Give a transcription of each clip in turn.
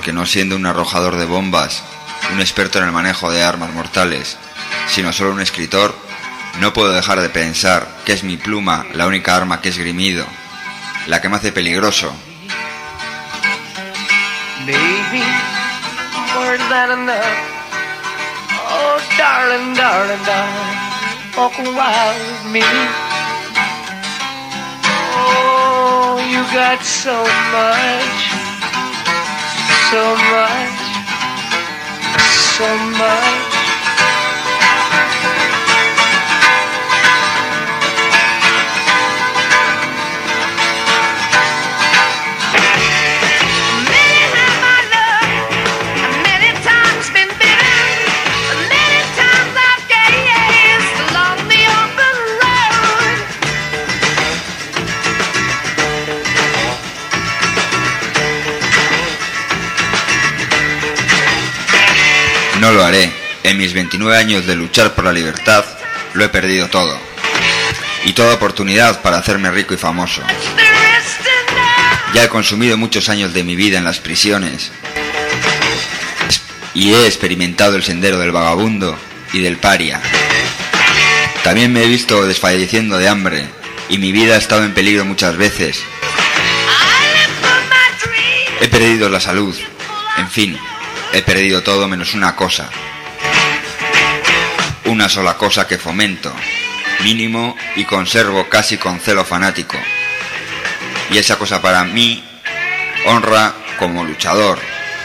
porque no siendo un arrojador de bombas, un experto en el manejo de armas mortales, sino solo un escritor, no puedo dejar de pensar que es mi pluma la única arma que he esgrimido, la que me hace peligroso. Baby, more than enough. Oh, darling, darling, darling, walk a while with me. Oh, you got so much, so much, so much. No lo haré. En mis 29 años de luchar por la libertad, lo he perdido todo. Y toda oportunidad para hacerme rico y famoso. Ya he consumido muchos años de mi vida en las prisiones. Y he experimentado el sendero del vagabundo y del paria. También me he visto desfalleciendo de hambre. Y mi vida ha estado en peligro muchas veces. He perdido la salud. En fin. He perdido todo menos una cosa. Una sola cosa que fomento, mínimo y conservo casi con celo fanático. Y esa cosa para mí, honra como luchador.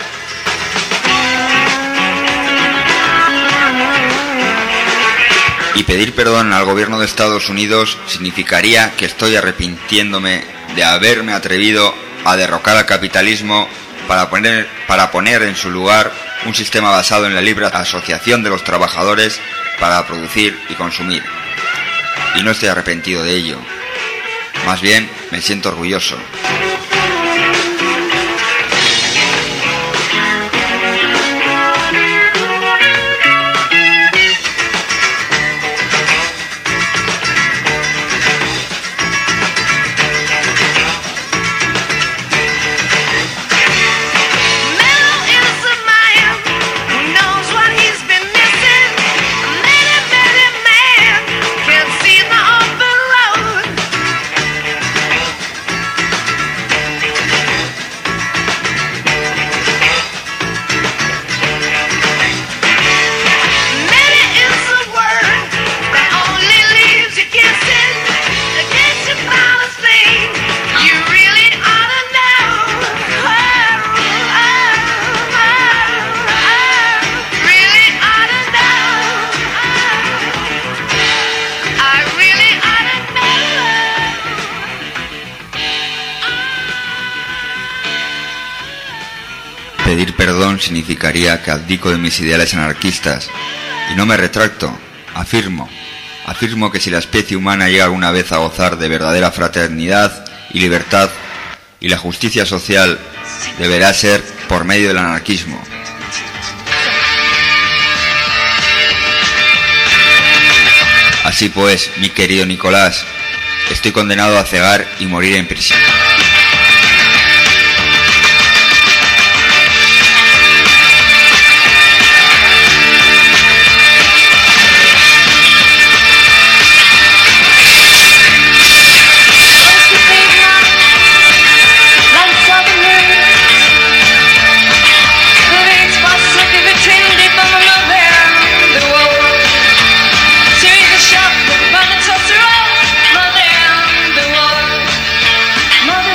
Y pedir perdón al gobierno de Estados Unidos significaría que estoy arrepintiéndome de haberme atrevido a derrocar al capitalismo para poner en su lugar un sistema basado en la libre asociación de los trabajadores para producir y consumir. Y no estoy arrepentido de ello. Más bien, me siento orgulloso. Pedir perdón significaría que abdico de mis ideales anarquistas. Y no me retracto, afirmo que si la especie humana llega alguna vez a gozar de verdadera fraternidad y libertad, y la justicia social deberá ser por medio del anarquismo. Así pues, mi querido Nicolás, estoy condenado a cegar y morir en prisión. Mother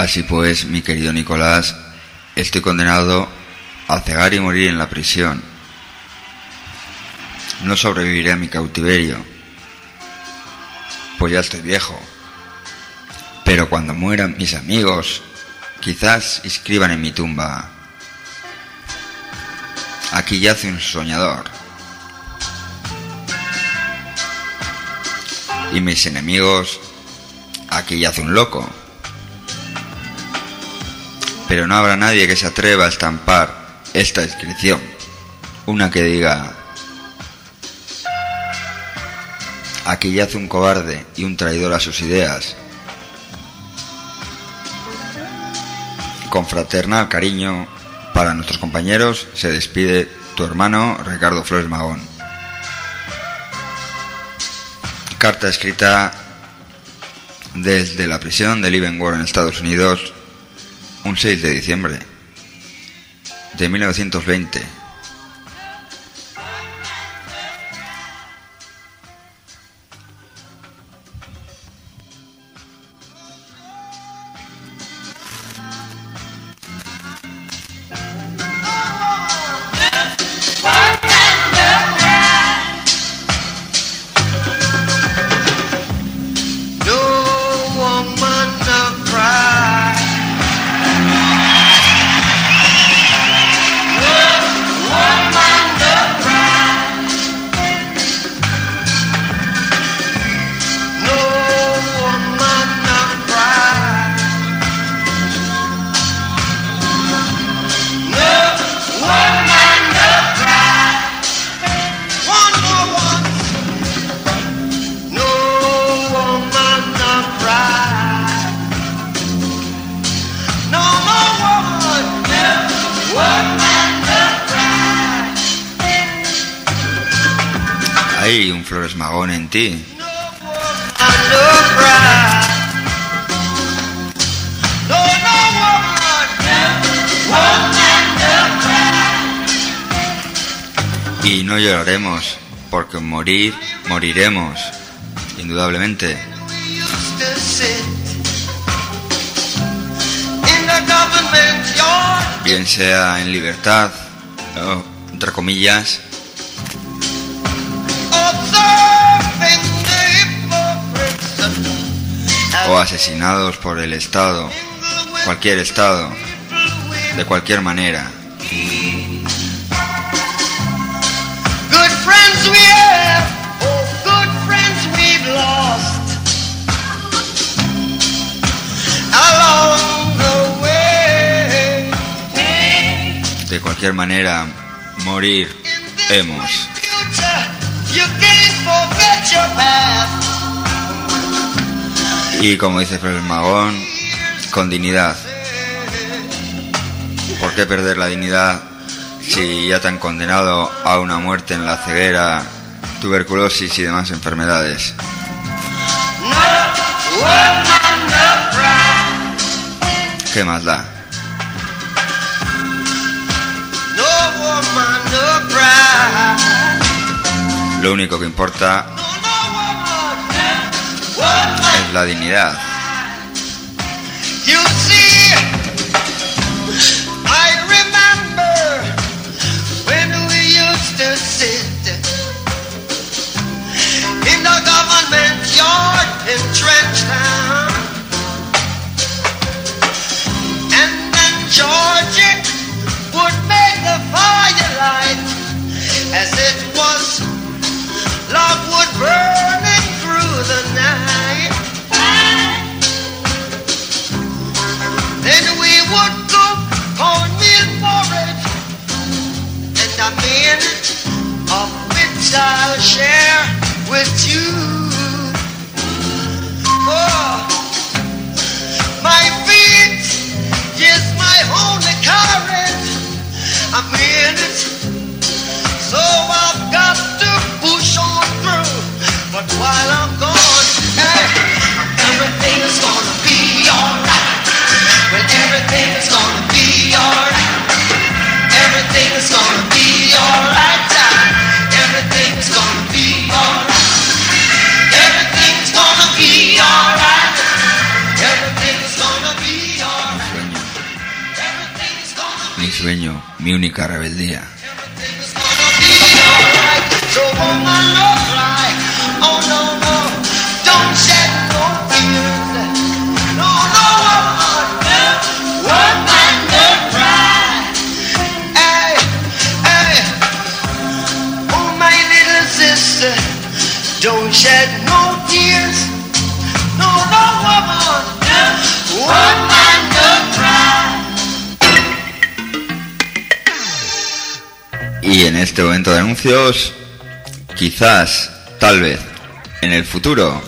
Así pues, mi querido Nicolás, estoy condenado a cegar y morir en la prisión. No sobreviviré a mi cautiverio, pues ya estoy viejo. Pero cuando mueran mis amigos, quizás escriban en mi tumba: aquí yace un soñador. Y mis enemigos: aquí yace un loco. Pero no habrá nadie que se atreva a estampar esta inscripción, una que diga: aquí yace un cobarde y un traidor a sus ideas. Con fraternal cariño para nuestros compañeros se despide tu hermano Ricardo Flores Magón. Carta escrita desde la prisión de Leavenworth en Estados Unidos, un 6 de diciembre de 1920. Hay un Flores Magón en ti. Y no lloraremos, porque moriremos, indudablemente. Bien sea en libertad, o, entre comillas, o asesinados por el Estado, cualquier Estado, de cualquier manera. Good friends we have, oh good friends we've lost along the way. De cualquier manera, morir hemos. You can't forget your past. Y como dice Flores Magón, con dignidad. ¿Por qué perder la dignidad si ya te han condenado a una muerte en la ceguera, tuberculosis y demás enfermedades? ¿Qué más da? Lo único que importa es la dignidad. You see, I remember when we used to sit in the government yard in Trenchtown, and then Georgie would make the firelight as it was logwood burning through the night. Then we would cook cornmeal porridge, and a minute of which I'll share with you. For my feet is my only courage. A minute, so I've got to push on through. But while I'm gone, hey, everything is gonna be alright. Well, everything is gonna be alright. Everything is gonna be alright. Everything is gonna be alright. mi única rebeldía. So woman, no cry. Oh no, no, don't shed no tears. No, no, woman, no cry. Hey, hey, oh my little sister, don't shed no tears. No, no, woman, no cry. Y en este momento de anuncios, quizás, tal vez, en el futuro,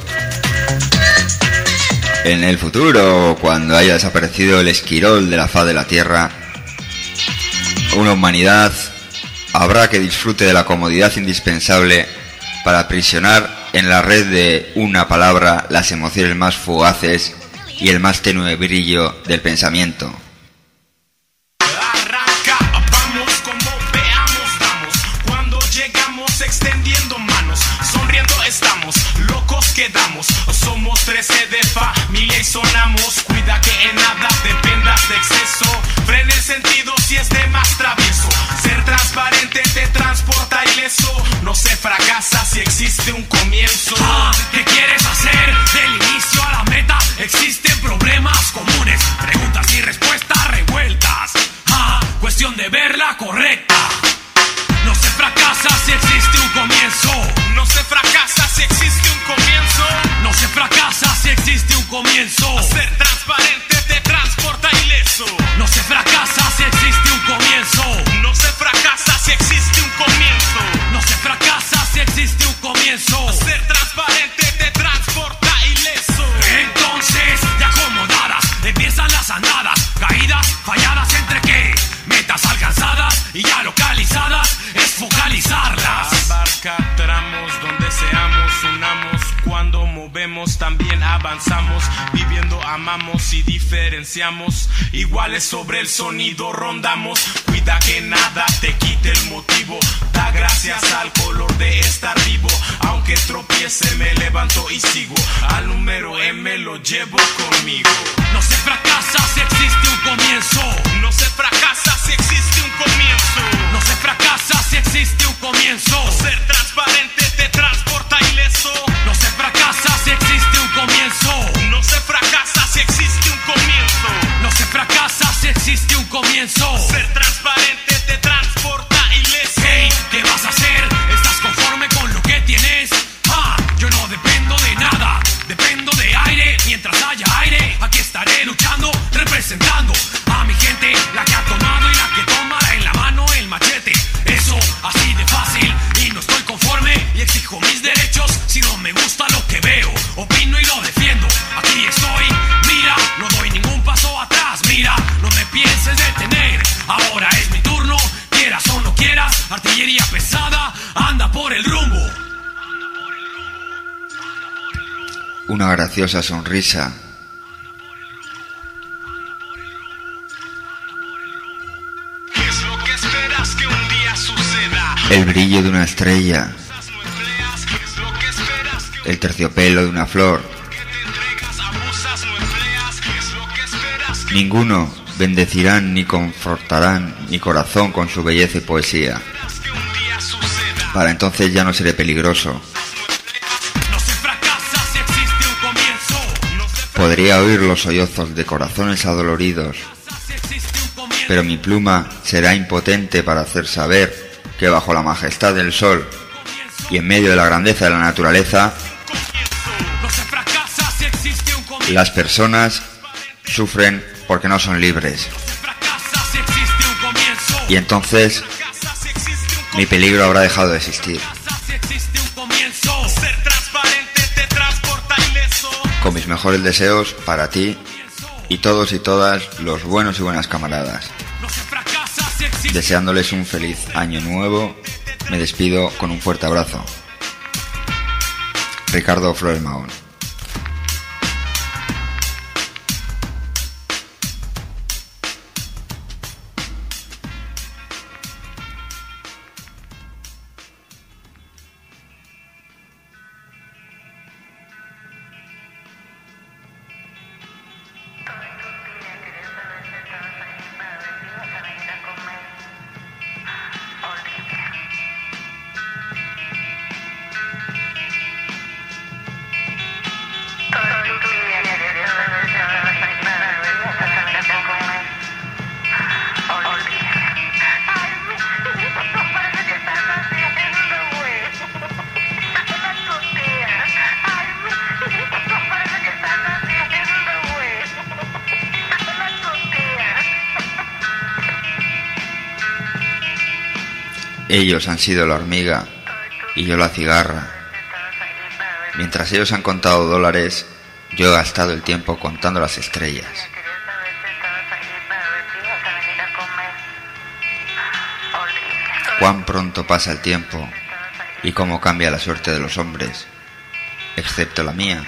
cuando haya desaparecido el esquirol de la faz de la Tierra, una humanidad habrá que disfrute de la comodidad indispensable para aprisionar en la red de una palabra las emociones más fugaces y el más tenue brillo del pensamiento. Extendiendo manos, sonriendo estamos, locos quedamos, somos 13 de familia y sonamos, cuida que en nada dependas de exceso, frena el sentido si es de más travieso, ser transparente te transporta ileso, no se fracasa si existe un comienzo. ¿Qué quieres hacer? Del inicio a la meta existen problemas comunes, preguntas y respuestas revueltas, cuestión de verla correcta. No se fracasa si existe un comienzo. No se fracasa si existe un comienzo. No se fracasa si existe un comienzo. Ser transparente te transporta ileso. No se fracasa si existe un comienzo. No se fracasa si existe un comienzo. No se fracasa si existe un comienzo. Ser transparente te transporta ileso. Entonces, ya acomodadas, empiezan las andadas, caídas, falladas entre qué, metas alcanzadas y ya localizadas. Focalizarlas. Abarca tramos donde seamos, unamos. Cuando movemos también avanzamos. Viviendo amamos y diferenciamos. Iguales sobre el sonido rondamos. Cuida que nada te quite el motivo. Da gracias al color de estar vivo. Aunque tropiece me levanto y sigo. Al número M lo llevo conmigo. No se fracasa si existe un comienzo. No se fracasa si existe un comienzo. No se fracasa si existe un comienzo. Ser transparente te transporta ileso. No se fracasa si existe un comienzo. No se fracasa si existe un comienzo. No se fracasa si existe un comienzo. Ser transparente te transporta ileso. Hey, ¿qué vas a hacer? ¿Estás conforme con lo que tienes? Yo no dependo de nada, dependo de aire. Mientras haya aire, aquí estaré luchando, representando a mi gente, la que ha tomado y la que toma en la mano el machete. Eso así de fácil y no estoy conforme y exijo mis derechos. Si no me gusta lo que veo, opino y lo defiendo. Aquí estoy, mira, no doy ningún paso atrás. Mira, no me pienses detener. Ahora es mi turno, quieras o no quieras. Artillería pesada, anda por el rumbo. Una graciosa sonrisa. ¿Qué es lo que esperas que un día suceda? El brillo de una estrella. El terciopelo de una flor. Ninguno bendecirán ni confortarán mi corazón con su belleza y poesía. Para entonces ya no seré peligroso. Podría oír los sollozos de corazones adoloridos, pero mi pluma será impotente para hacer saber que bajo la majestad del sol y en medio de la grandeza de la naturaleza, las personas sufren porque no son libres. Y entonces mi peligro habrá dejado de existir. Con mis mejores deseos para ti y todos y todas los buenos y buenas camaradas. Deseándoles un feliz año nuevo, me despido con un fuerte abrazo. Ricardo Flores Mahón. Ellos han sido la hormiga y yo la cigarra. Mientras ellos han contado dólares, yo he gastado el tiempo contando las estrellas. Cuán pronto pasa el tiempo y cómo cambia la suerte de los hombres, excepto la mía.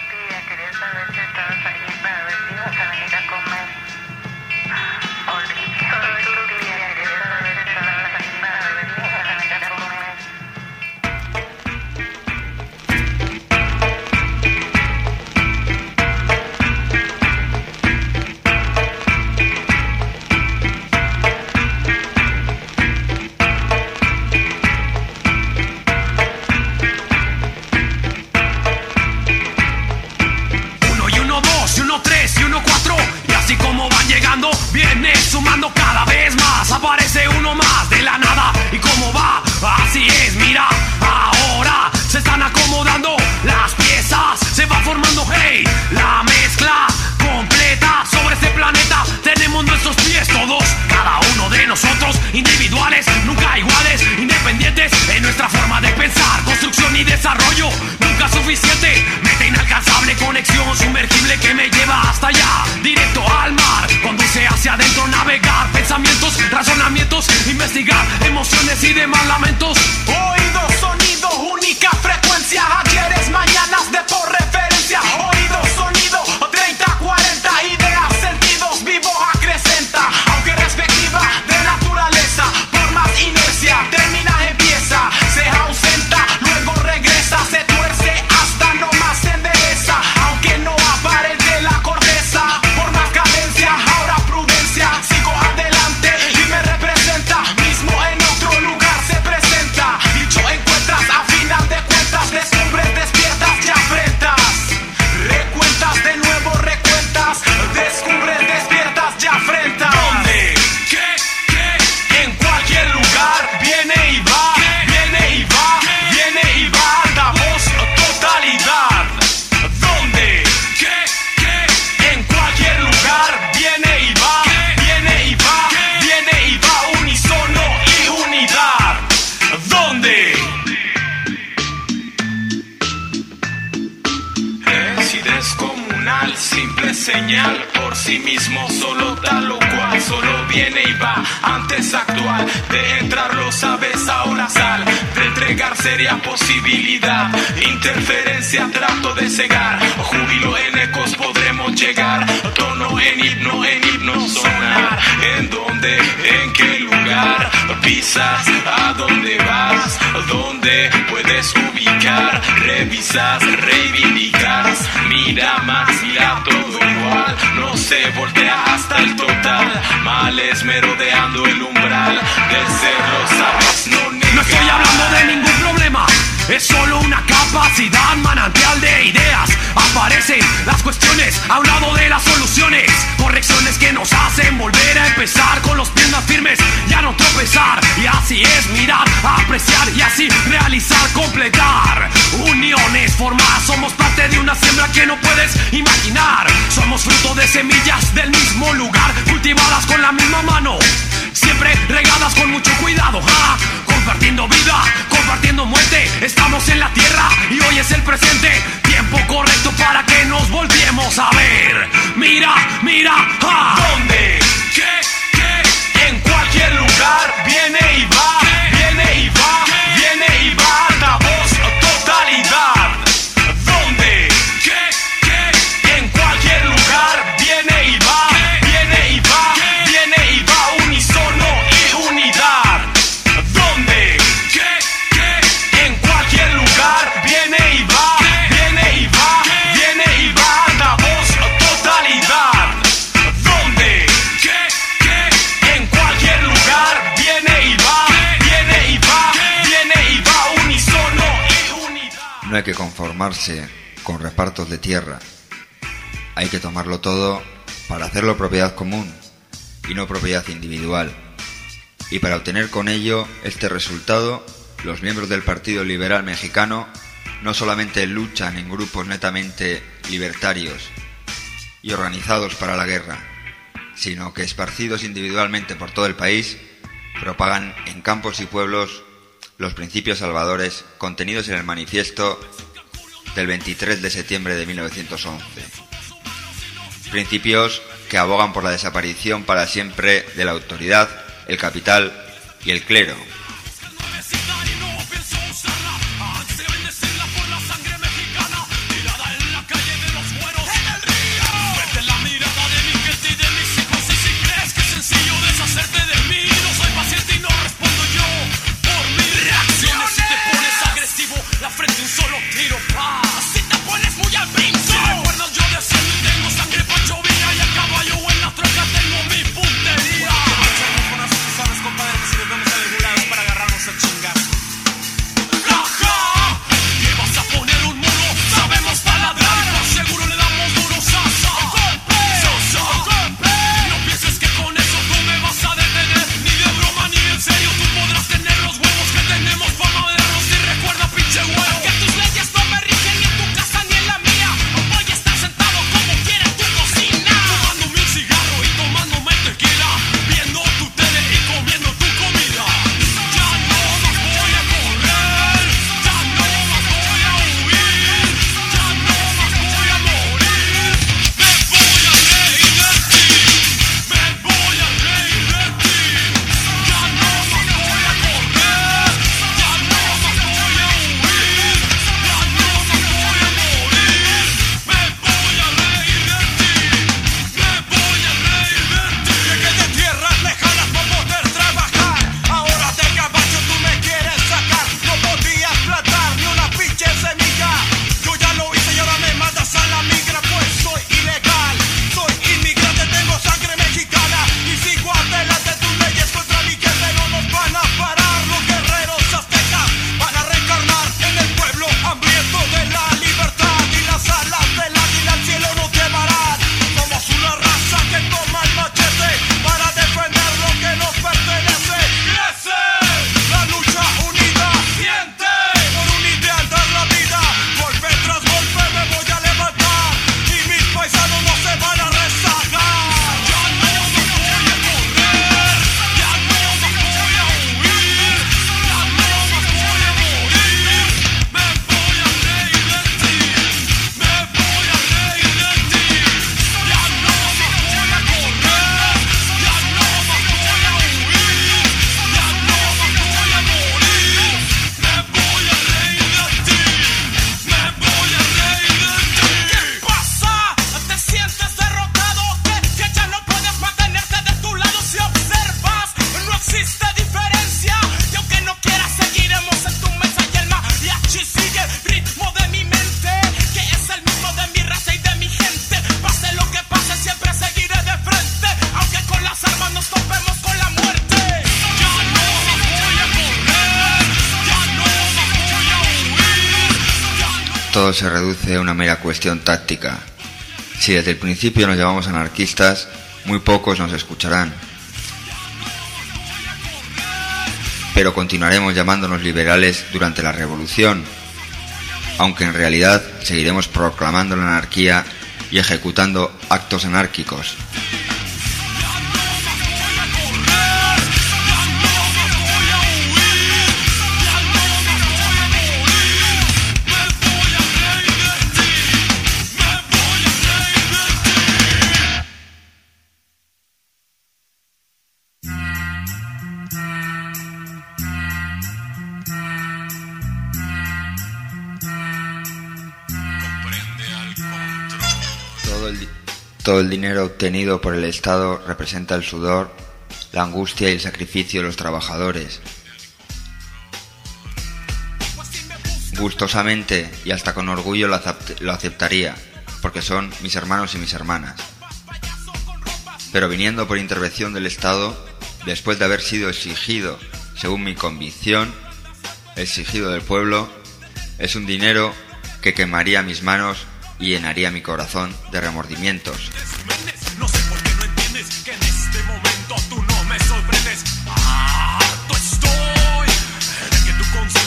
Aparece uno más de la nada. ¿Y cómo va? Así es, mira. Ahora se están acomodando las piezas. Se va formando, hey, la mezcla completa. Sobre este planeta tenemos nuestros pies todos. Cada uno de nosotros, individuales, nunca iguales, independientes en nuestra forma de pensar. Construcción y desarrollo, nunca suficiente. Meta inalcanzable, conexión sumergible que me lleva hasta allá, directo al mar. Conduce hacia adentro, navegar, pensamientos, razonamientos, investigar, emociones y demás lamentos. Oído, sonido, única frecuencia. Ayeres, mañanas de por referencia. Oído, sonido, 30, 40 ideas, sentidos, vivo, acrecenta. Aunque respectiva de naturaleza, por más inercia, termina, empieza, se ausenta, luego regresa, se tuerce hasta no más se endereza. Aunque no aparente la corteza, por más cadencia, ahora prudencia, sigo adelante y me representa. Mismo en otro lugar se presenta. Dicho encuentras, a final de cuentas, descubres, despiertas, ya afrentas. Recuentas, de nuevo recuentas, descubres, despiertas, ya afrentas. ¿Dónde? ¿Qué? En cualquier lugar, viene y va, viene y va, viene y va, damos totalidad. ¿Dónde? ¿Qué? En cualquier lugar, viene y va, viene y va, viene y va, unísono y unidad. ¿Dónde? Es y descomunal, simple señal por sí mismo, solo tal o cual, solo viene y va, antes actual, de entrar lo sabes, ahora sal, de entregar seria posibilidad, interferencia trato de cegar, júbilo en ecos podremos llegar, tono en himno sonar, en dónde, en qué lugar, pisas, a dónde vas, dónde puedes ubicar, revisas, reivindicas, mira más, mira todo igual, no se voltea hasta el total, males merodeando el umbral del ser, lo sabes, no negar. No estoy hablando de ningún problema, es solo una capacidad, manantial de ideas. Aparecen las cuestiones a un lado de las soluciones, correcciones que nos hacen volver a empezar con los pies más firmes, ya no tropezar. Y así es, mirar, apreciar y así realizar, completar. Uniones, formas, somos parte de una siembra que no puedes imaginar. Somos fruto de semillas del mismo lugar, cultivadas con la misma mano, siempre regadas con mucho cuidado, compartiendo vida, compartiendo muerte. Estamos en la tierra y hoy es el presente, tiempo correcto para que nos volteemos a ver. Mira, mira, ¿dónde? ¿Qué? En cualquier lugar, viene y va, viene y va, viene y va, damos totalidad. ¿Dónde? ¿Qué? En cualquier lugar, viene y va, viene y va, viene y va, unísono y unidad. ¿Dónde? ¿Qué? En cualquier lugar, viene y va, viene y va, viene y va, damos totalidad. ¿Dónde? ¿Qué? En cualquier lugar, viene y va, viene y va, viene y va, unísono y unidad. No hay que conformarse con repartos de tierra. Hay que tomarlo todo para hacerlo propiedad común y no propiedad individual. Y para obtener con ello este resultado, los miembros del Partido Liberal Mexicano no solamente luchan en grupos netamente libertarios y organizados para la guerra, sino que esparcidos individualmente por todo el país, propagan en campos y pueblos los principios salvadores contenidos en el manifiesto del 23 de septiembre de 1911. Principios que abogan por la desaparición para siempre de la autoridad, el capital y el clero. Todo se reduce a una mera cuestión táctica. Si desde el principio nos llamamos anarquistas, muy pocos nos escucharán. Pero continuaremos llamándonos liberales durante la revolución, aunque en realidad seguiremos proclamando la anarquía y ejecutando actos anárquicos. Todo el dinero obtenido por el Estado representa el sudor, la angustia y el sacrificio de los trabajadores. Gustosamente y hasta con orgullo lo aceptaría, porque son mis hermanos y mis hermanas. Pero viniendo por intervención del Estado, después de haber sido exigido, según mi convicción, exigido del pueblo, es un dinero que quemaría mis manos y llenaría mi corazón de remordimientos. No sé por qué no entiendes que en este momento tú no me sorprendes. Harto estoy de que tu conciencia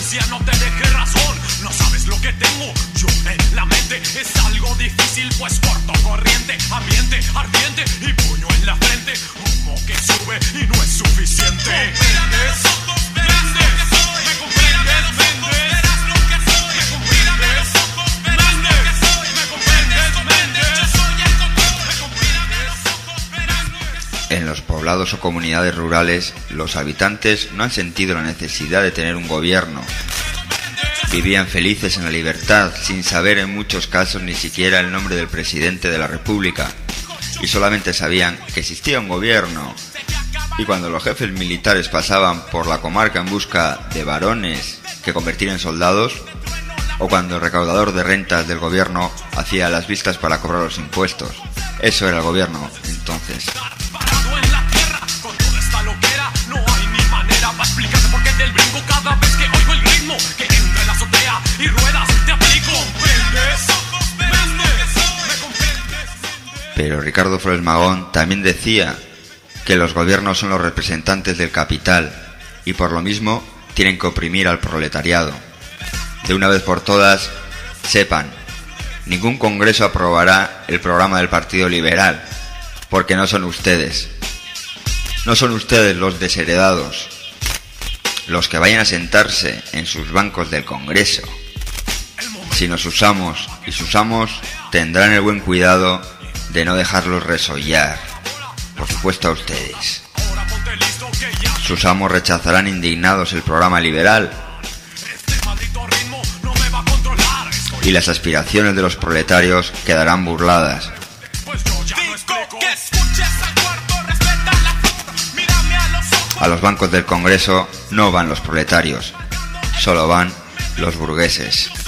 justicia no te deje razón. No sabes lo que tengo yo en la mente. Es algo difícil, pues corto corriente, ambiente ardiente y puño en la frente. Humo que sube y no es suficiente. ¿Comprendes? ¿Me comprendes? Verás lo que soy. ¿Me comprendes? Verás lo que soy. ¿Me comprendes? Yo soy el control. ¿Me comprendes? En los poblados o comunidades rurales, los habitantes no han sentido la necesidad de tener un gobierno. Vivían felices en la libertad, sin saber en muchos casos ni siquiera el nombre del presidente de la República, y solamente sabían que existía un gobierno. Y cuando los jefes militares pasaban por la comarca en busca de varones que convertir en soldados, o cuando el recaudador de rentas del gobierno hacía las vistas para cobrar los impuestos, eso era el gobierno entonces. Parado en la tierra, con toda esta loquera, no hay ni manera para explicarte por qué del brinco cada vez que oigo el ritmo que entra en la azotea y ruedas te aplico. ¿Comprendes? ¿Me comprendes? Pero Ricardo Flores Magón también decía que los gobiernos son los representantes del capital y por lo mismo tienen que oprimir al proletariado. De una vez por todas, sepan, ningún congreso aprobará el programa del Partido Liberal, porque no son ustedes. No son ustedes los desheredados, los que vayan a sentarse en sus bancos del Congreso. sino sus amos, y sus amos tendrán el buen cuidado de no dejarlos resollar, por supuesto a ustedes. Sus amos rechazarán indignados el programa liberal y las aspiraciones de los proletarios quedarán burladas. A los bancos del Congreso no van los proletarios, solo van los burgueses.